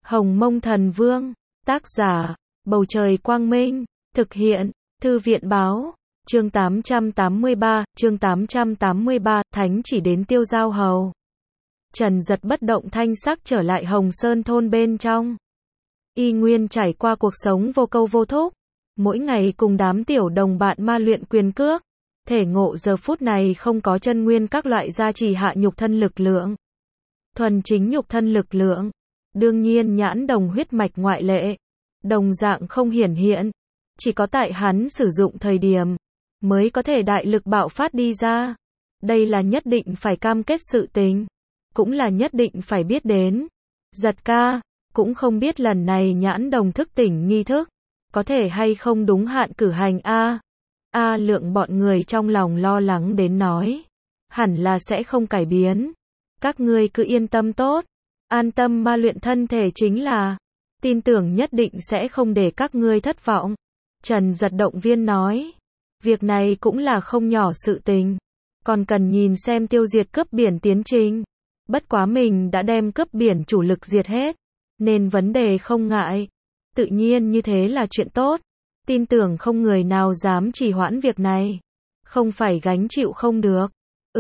Hồng Mông Thần Vương, tác giả, Bầu Trời Quang Minh, thực hiện, Thư viện Báo, chương 883, Thánh chỉ đến Tiêu Giao Hầu. Trần Giật bất động thanh sắc trở lại Hồng Sơn thôn bên trong. Y nguyên trải qua cuộc sống vô câu vô thúc, mỗi ngày cùng đám tiểu đồng bạn ma luyện quyền cước, thể ngộ giờ phút này không có chân nguyên các loại gia trì hạ nhục thân lực lượng. Thuần chính nhục thân lực lượng, đương nhiên nhãn đồng huyết mạch ngoại lệ, đồng dạng không hiển hiện, chỉ có tại hắn sử dụng thời điểm, mới có thể đại lực bạo phát đi ra. Đây là nhất định phải cam kết sự tình, cũng là nhất định phải biết đến. Giật ca, cũng không biết lần này nhãn đồng thức tỉnh nghi thức, có thể hay không đúng hạn cử hành A Lượng bọn người trong lòng lo lắng đến nói, hẳn là sẽ không cải biến. Các ngươi cứ yên tâm tốt, an tâm ma luyện thân thể chính là, tin tưởng nhất định sẽ không để các ngươi thất vọng. Trần Giật động viên nói, việc này cũng là không nhỏ sự tình, còn cần nhìn xem tiêu diệt cướp biển tiến trình. Bất quá mình đã đem cướp biển chủ lực diệt hết, nên vấn đề không ngại. Tự nhiên như thế là chuyện tốt, tin tưởng không người nào dám trì hoãn việc này, không phải gánh chịu không được.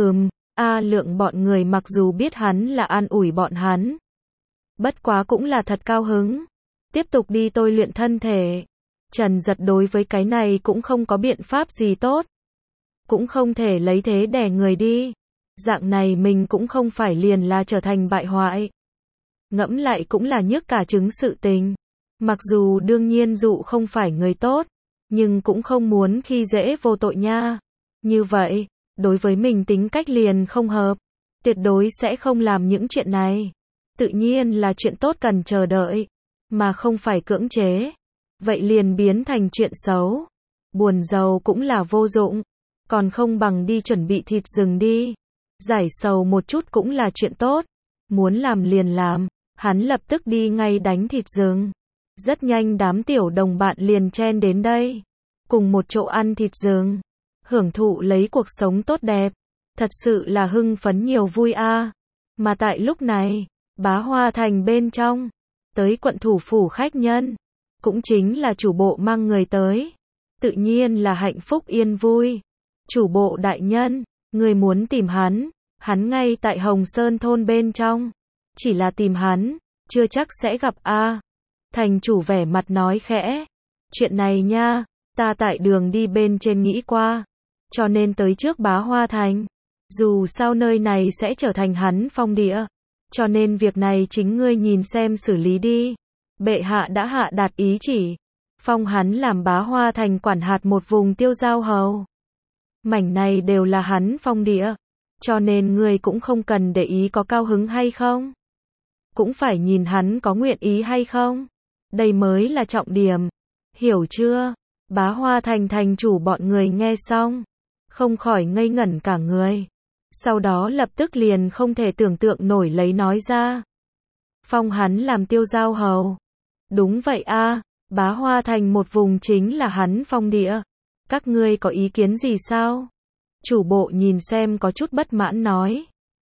A Lượng bọn người mặc dù biết hắn là an ủi bọn hắn, bất quá cũng là thật cao hứng, tiếp tục đi tôi luyện thân thể. Trần Giật đối với cái này cũng không có biện pháp gì tốt, cũng không thể lấy thế đè người đi, dạng này mình cũng không phải liền là trở thành bại hoại. Ngẫm lại cũng là nhức cả trứng sự tình, mặc dù đương nhiên dụ không phải người tốt, nhưng cũng không muốn khi dễ vô tội nha. Như vậy, đối với mình tính cách liền không hợp, tuyệt đối sẽ không làm những chuyện này. Tự nhiên là chuyện tốt cần chờ đợi, mà không phải cưỡng chế. Vậy liền biến thành chuyện xấu. Buồn rầu cũng là vô dụng, còn không bằng đi chuẩn bị thịt rừng đi. Giải sầu một chút cũng là chuyện tốt. Muốn làm liền làm, hắn lập tức đi ngay đánh thịt rừng. Rất nhanh đám tiểu đồng bạn liền chen đến đây, cùng một chỗ ăn thịt rừng, hưởng thụ lấy cuộc sống tốt đẹp. Thật sự là hưng phấn nhiều vui a. Mà tại lúc này, Bá Hoa Thành bên trong, tới quận thủ phủ khách nhân, cũng chính là chủ bộ mang người tới. Tự nhiên là hạnh phúc yên vui. Chủ bộ đại nhân, người muốn tìm hắn ngay tại Hồng Sơn thôn bên trong. Chỉ là tìm hắn, chưa chắc sẽ gặp a. Thành chủ vẻ mặt nói khẽ, chuyện này nha, ta tại đường đi bên trên nghĩ qua, cho nên tới trước Bá Hoa Thành. Dù sao nơi này sẽ trở thành hắn phong địa, cho nên việc này chính ngươi nhìn xem xử lý đi. Bệ hạ đã hạ đạt ý chỉ, phong hắn làm Bá Hoa Thành quản hạt một vùng Tiêu Giao Hầu. Mảnh này đều là hắn phong địa, cho nên ngươi cũng không cần để ý có cao hứng hay không, cũng phải nhìn hắn có nguyện ý hay không. Đây mới là trọng điểm, hiểu chưa? Bá Hoa Thành thành chủ bọn người nghe xong, không khỏi ngây ngẩn cả người. Sau đó lập tức liền không thể tưởng tượng nổi lấy nói ra, phong hắn làm Tiêu Giao Hầu. Đúng vậy a, Bá Hoa Thành một vùng chính là hắn phong địa. Các ngươi có ý kiến gì sao? Chủ bộ nhìn xem có chút bất mãn nói.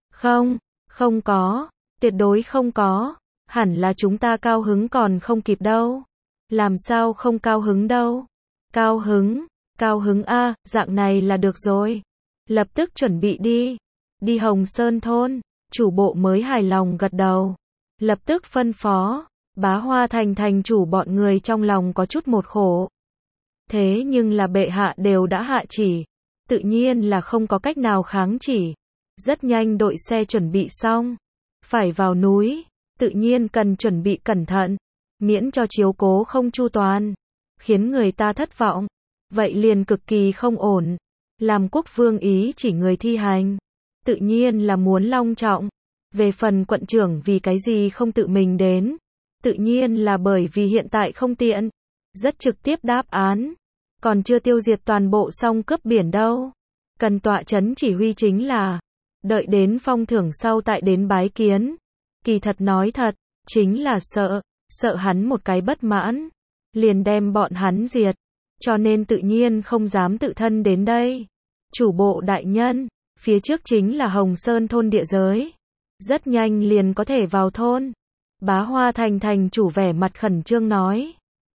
Không có, tuyệt đối không có. Hẳn là chúng ta cao hứng còn không kịp đâu. Làm sao không cao hứng đâu? Cao hứng a, dạng này là được rồi. Lập tức chuẩn bị đi. Đi Hồng Sơn thôn, chủ bộ mới hài lòng gật đầu. Lập tức phân phó. Bá Hoa Thành thành chủ bọn người trong lòng có chút một khổ. Thế nhưng là bệ hạ đều đã hạ chỉ, tự nhiên là không có cách nào kháng chỉ. Rất nhanh đội xe chuẩn bị xong, phải vào núi, tự nhiên cần chuẩn bị cẩn thận, miễn cho chiếu cố không chu toàn, khiến người ta thất vọng. Vậy liền cực kỳ không ổn. Làm quốc vương ý chỉ người thi hành, tự nhiên là muốn long trọng. Về phần quận trưởng vì cái gì không tự mình đến, tự nhiên là bởi vì hiện tại không tiện. Rất trực tiếp đáp án, còn chưa tiêu diệt toàn bộ xong cướp biển đâu. Cần tọa chấn chỉ huy chính là, đợi đến phong thưởng sau tại đến bái kiến. Kỳ thật nói thật, chính là sợ hắn một cái bất mãn, liền đem bọn hắn diệt, cho nên tự nhiên không dám tự thân đến đây. Chủ bộ đại nhân, phía trước chính là Hồng Sơn thôn địa giới, rất nhanh liền có thể vào thôn. Bá Hoa Thành thành chủ vẻ mặt khẩn trương nói.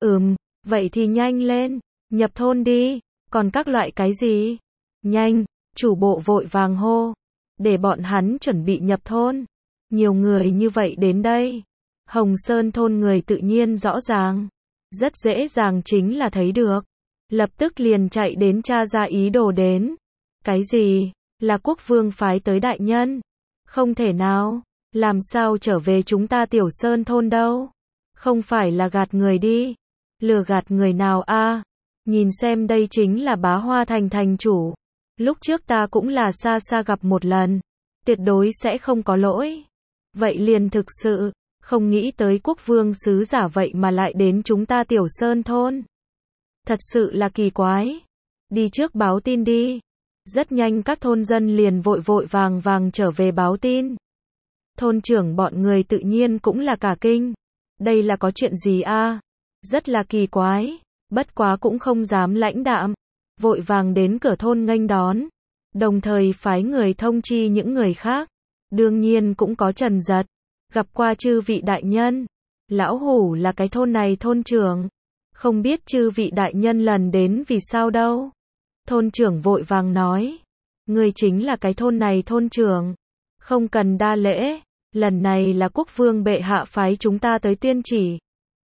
Vậy thì nhanh lên, nhập thôn đi, còn các loại cái gì? Nhanh, chủ bộ vội vàng hô, để bọn hắn chuẩn bị nhập thôn. Nhiều người như vậy đến đây. Hồng Sơn thôn người tự nhiên rõ ràng, rất dễ dàng chính là thấy được. Lập tức liền chạy đến tra ra ý đồ đến. Cái gì? Là quốc vương phái tới đại nhân? Không thể nào, làm sao trở về chúng ta Tiểu Sơn thôn đâu? Không phải là gạt người đi. Lừa gạt người nào a? Nhìn xem đây chính là Bá Hoa Thành thành chủ. Lúc trước ta cũng là xa xa gặp một lần. Tuyệt đối sẽ không có lỗi. Vậy liền thực sự, không nghĩ tới quốc vương sứ giả vậy mà lại đến chúng ta Tiểu Sơn thôn. Thật sự là kỳ quái. Đi trước báo tin đi. Rất nhanh các thôn dân liền vội vội vàng vàng trở về báo tin. Thôn trưởng bọn người tự nhiên cũng là cả kinh. Đây là có chuyện gì a? Rất là kỳ quái. Bất quá cũng không dám lãnh đạm. Vội vàng đến cửa thôn nghênh đón. Đồng thời phái người thông chi những người khác. Đương nhiên cũng có Trần Giật. Gặp qua chư vị đại nhân. Lão hủ là cái thôn này thôn trưởng. Không biết chư vị đại nhân lần đến vì sao đâu. Thôn trưởng vội vàng nói. Người chính là cái thôn này thôn trưởng. Không cần đa lễ. Lần này là quốc vương bệ hạ phái chúng ta tới tuyên chỉ.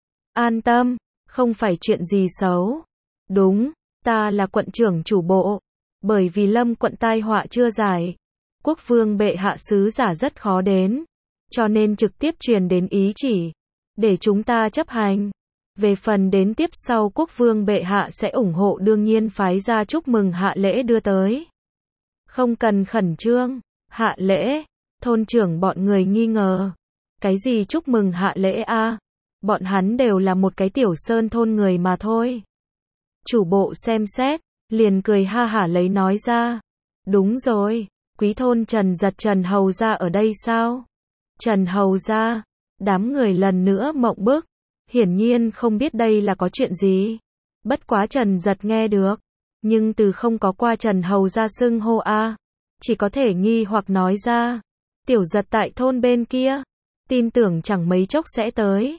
An tâm, không phải chuyện gì xấu. Đúng, ta là quận trưởng chủ bộ. Bởi vì Lâm quận tai họa chưa giải. Quốc vương bệ hạ sứ giả rất khó đến. Cho nên trực tiếp truyền đến ý chỉ. Để chúng ta chấp hành. Về phần đến tiếp sau quốc vương bệ hạ sẽ ủng hộ đương nhiên phái ra chúc mừng hạ lễ đưa tới. Không cần khẩn trương. Hạ lễ. Thôn trưởng bọn người nghi ngờ. Cái gì chúc mừng hạ lễ a? Bọn hắn đều là một cái Tiểu Sơn thôn người mà thôi. Chủ bộ xem xét, liền cười ha hả lấy nói ra. Đúng rồi, quý thôn Trần Giật Trần Hầu gia ở đây sao? Trần Hầu gia, đám người lần nữa mộng bức. Hiển nhiên không biết đây là có chuyện gì. Bất quá Trần Giật nghe được. Nhưng từ không có qua Trần Hầu gia xưng hô a. Chỉ có thể nghi hoặc nói ra. Tiểu Giật tại thôn bên kia. Tin tưởng chẳng mấy chốc sẽ tới.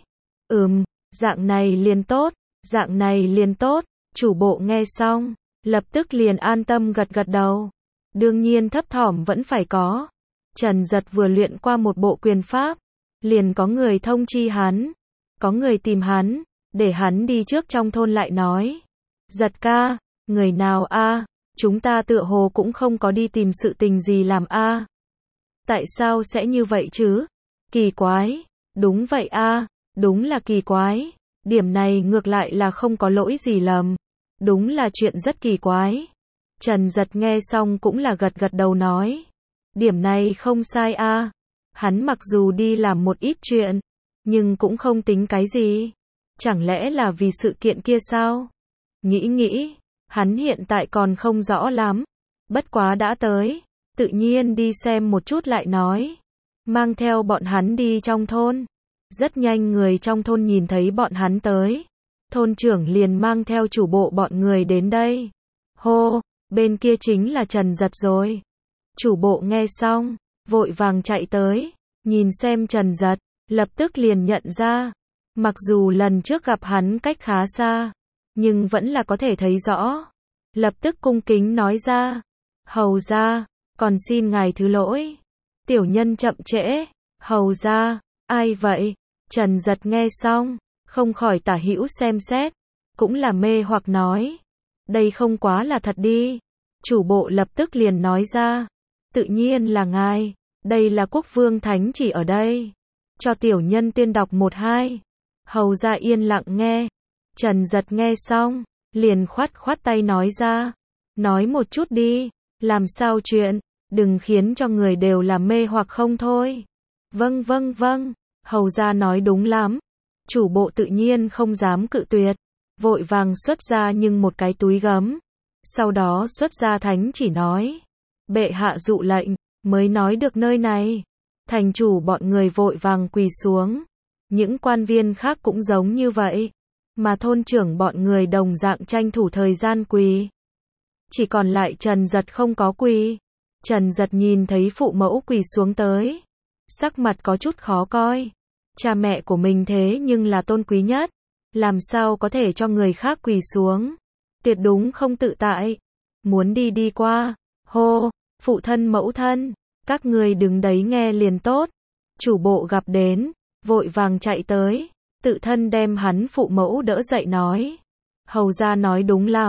Dạng này liền tốt. Dạng này liền tốt. Chủ bộ nghe xong. Lập tức liền an tâm gật gật đầu. Đương nhiên thấp thỏm vẫn phải có. Trần Giật vừa luyện qua một bộ quyền pháp. Liền có người thông chi hắn. Có người tìm hắn. Để hắn đi trước trong thôn lại nói. Giật ca. Người nào a? Chúng ta tựa hồ cũng không có đi tìm sự tình gì làm a. Tại sao sẽ như vậy chứ? Kỳ quái. Đúng vậy a. Đúng là kỳ quái. Điểm này ngược lại là không có lỗi gì lầm. Đúng là chuyện rất kỳ quái. Trần Giật nghe xong cũng là gật gật đầu nói. Điểm này không sai a. Hắn mặc dù đi làm một ít chuyện, nhưng cũng không tính cái gì. Chẳng lẽ là vì sự kiện kia sao? Nghĩ, hắn hiện tại còn không rõ lắm. Bất quá đã tới, tự nhiên đi xem một chút lại nói. Mang theo bọn hắn đi trong thôn. Rất nhanh người trong thôn nhìn thấy bọn hắn tới. Thôn trưởng liền mang theo chủ bộ bọn người đến đây. Hô, bên kia chính là Trần Giật rồi. Chủ bộ nghe xong, vội vàng chạy tới. Nhìn xem Trần Giật, lập tức liền nhận ra. Mặc dù lần trước gặp hắn cách khá xa, nhưng vẫn là có thể thấy rõ. Lập tức cung kính nói ra. Hầu gia, còn xin ngài thứ lỗi. Tiểu nhân chậm trễ. Hầu gia, ai vậy? Trần Giật nghe xong, không khỏi tả hữu xem xét. Cũng là mê hoặc nói. Đây không quá là thật đi. Chủ bộ lập tức liền nói ra. Tự nhiên là ngài. Đây là quốc vương thánh chỉ ở đây. Cho tiểu nhân tuyên đọc 1-2. Hầu gia yên lặng nghe. Trần Giật nghe xong, liền khoát tay nói ra. Nói một chút đi. Làm sao chuyện? Đừng khiến cho người đều là mê hoặc không thôi. Vâng. Hầu gia nói đúng lắm. Chủ bộ tự nhiên không dám cự tuyệt. Vội vàng xuất ra nhưng một cái túi gấm. Sau đó xuất ra thánh chỉ nói. Bệ hạ dụ lệnh, mới nói được nơi này. Thành chủ bọn người vội vàng quỳ xuống. Những quan viên khác cũng giống như vậy. Mà thôn trưởng bọn người đồng dạng tranh thủ thời gian quỳ. Chỉ còn lại Trần Giật không có quỳ. Trần Giật nhìn thấy phụ mẫu quỳ xuống tới. Sắc mặt có chút khó coi. Cha mẹ của mình thế nhưng là tôn quý nhất, làm sao có thể cho người khác quỳ xuống, tuyệt đúng không tự tại. Muốn đi đi qua, hô, phụ thân mẫu thân, các người đứng đấy nghe liền tốt. Chủ bộ gặp đến, vội vàng chạy tới, tự thân đem hắn phụ mẫu đỡ dậy nói. Hầu ra nói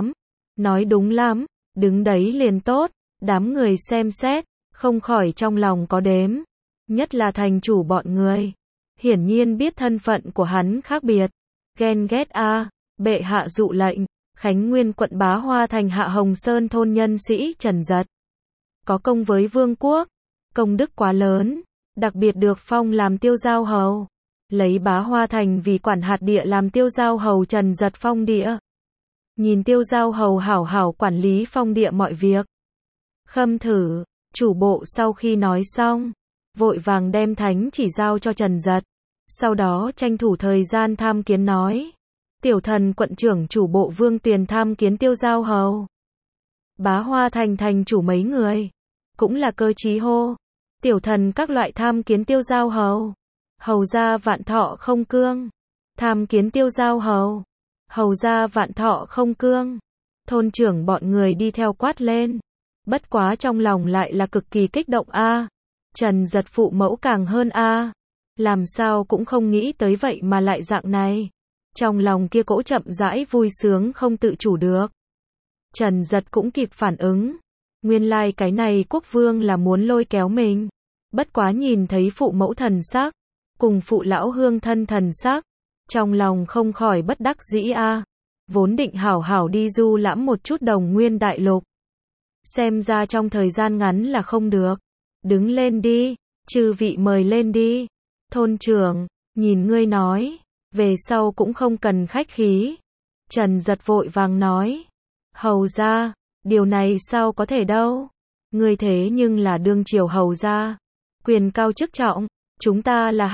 đúng lắm, đứng đấy liền tốt. Đám người xem xét, không khỏi trong lòng có đếm. Nhất là thành chủ bọn người. Hiển nhiên biết thân phận của hắn khác biệt. Ghen ghét a, bệ hạ dụ lệnh, Khánh Nguyên quận Bá Hoa thành hạ Hồng Sơn thôn nhân sĩ Trần Dật. Có công với vương quốc, công đức quá lớn, đặc biệt được phong làm tiêu giao hầu. Lấy Bá Hoa thành vì quản hạt địa làm tiêu giao hầu Trần Dật phong địa. Nhìn tiêu giao hầu hảo hảo quản lý phong địa mọi việc. Khâm thử, chủ bộ sau khi nói xong, vội vàng đem thánh chỉ giao cho Trần Dật. Sau đó tranh thủ thời gian tham kiến nói. Tiểu thần quận trưởng chủ bộ Vương Tuyền tham kiến tiêu giao hầu. Bá Hoa thành thành chủ mấy người, cũng là cơ trí hô. Tiểu thần các loại tham kiến tiêu giao hầu. Hầu gia vạn thọ không cương. Tham kiến tiêu giao hầu. Hầu gia vạn thọ không cương. Thôn trưởng bọn người đi theo quát lên. Bất quá trong lòng lại là cực kỳ kích động a. Trần Dật phụ mẫu càng hơn a. Làm sao cũng không nghĩ tới vậy mà lại dạng này. Trong lòng kia cỗ chậm rãi vui sướng không tự chủ được. Trần Dật cũng kịp phản ứng. Nguyên lai cái này quốc vương là muốn lôi kéo mình. Bất quá nhìn thấy phụ mẫu thần sắc, cùng phụ lão hương thân thần sắc, trong lòng không khỏi bất đắc dĩ a. Vốn định hảo hảo đi du lãm một chút Đồng Nguyên đại lục. Xem ra trong thời gian ngắn là không được. Đứng lên đi, chư vị mời lên đi. Thôn trưởng, nhìn ngươi nói, về sau cũng không cần khách khí. Trần Dật vội vàng nói. Hầu gia, điều này sao có thể đâu. Ngươi thế nhưng là đương triều hầu gia. Quyền cao chức trọng, chúng ta là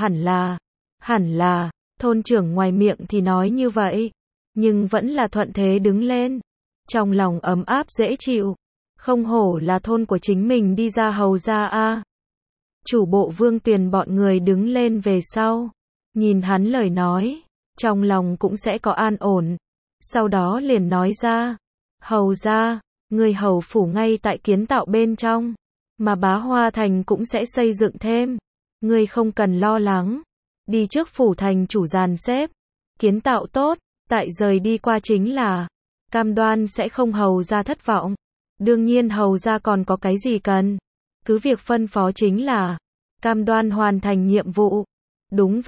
hẳn là, thôn trưởng ngoài miệng thì nói như vậy. Nhưng vẫn là thuận thế đứng lên. Trong lòng ấm áp dễ chịu. Không hổ là thôn của chính mình đi ra hầu gia a. Chủ bộ Vương Tuyền bọn người đứng lên về sau. Nhìn hắn lời nói, trong lòng cũng sẽ có an ổn. Sau đó liền nói ra. Hầu gia, người hầu phủ ngay tại kiến tạo bên trong. Mà Bá Hoa thành cũng sẽ xây dựng thêm. Ngươi không cần lo lắng. Đi trước phủ thành chủ dàn xếp. Kiến tạo tốt, tại rời đi qua chính là. Cam đoan sẽ không hầu gia thất vọng. Đương nhiên hầu gia còn có cái gì cần. Cứ việc phân phó chính là. Cam đoan hoàn thành nhiệm vụ. Đúng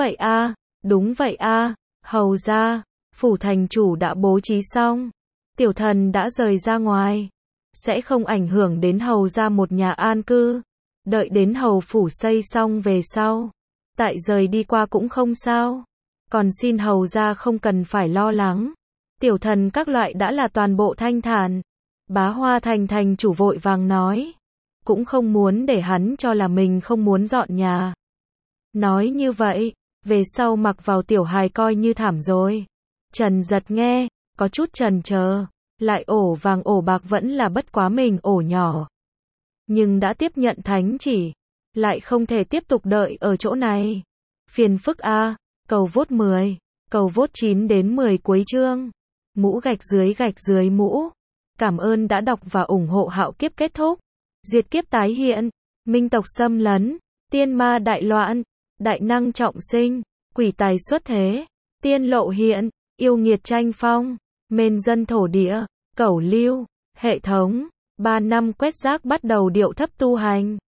vậy a, hầu gia, phủ thành chủ đã bố trí xong. Tiểu thần đã rời ra ngoài. Sẽ không ảnh hưởng đến hầu gia một nhà an cư. Đợi đến hầu phủ xây xong về sau. Tại rời đi qua cũng không sao. Còn xin hầu gia không cần phải lo lắng. Tiểu thần các loại đã là toàn bộ thanh thản. Bá Hoa thành thành chủ vội vàng nói. Cũng không muốn để hắn cho là mình không muốn dọn nhà. Nói như vậy, về sau mặc vào tiểu hài coi như thảm rồi. Trần Dật nghe, có chút chần chờ. Lại ổ vàng ổ bạc vẫn là bất quá mình ổ nhỏ. Nhưng đã tiếp nhận thánh chỉ. Lại không thể tiếp tục đợi ở chỗ này. Phiền phức a. Cầu vote 10. Cầu vote 9 đến 10 cuối chương. Mũ gạch dưới mũ. Cảm ơn đã đọc và ủng hộ Hạo Kiếp kết thúc. Diệt kiếp tái hiện. Minh tộc xâm lấn. Tiên ma đại loạn. Đại năng trọng sinh. Quỷ tài xuất thế. Tiên lộ hiện. Yêu nghiệt tranh phong. Mên dân thổ địa. Cẩu lưu. Hệ thống. 3 năm quét rác bắt đầu điệu thấp tu hành.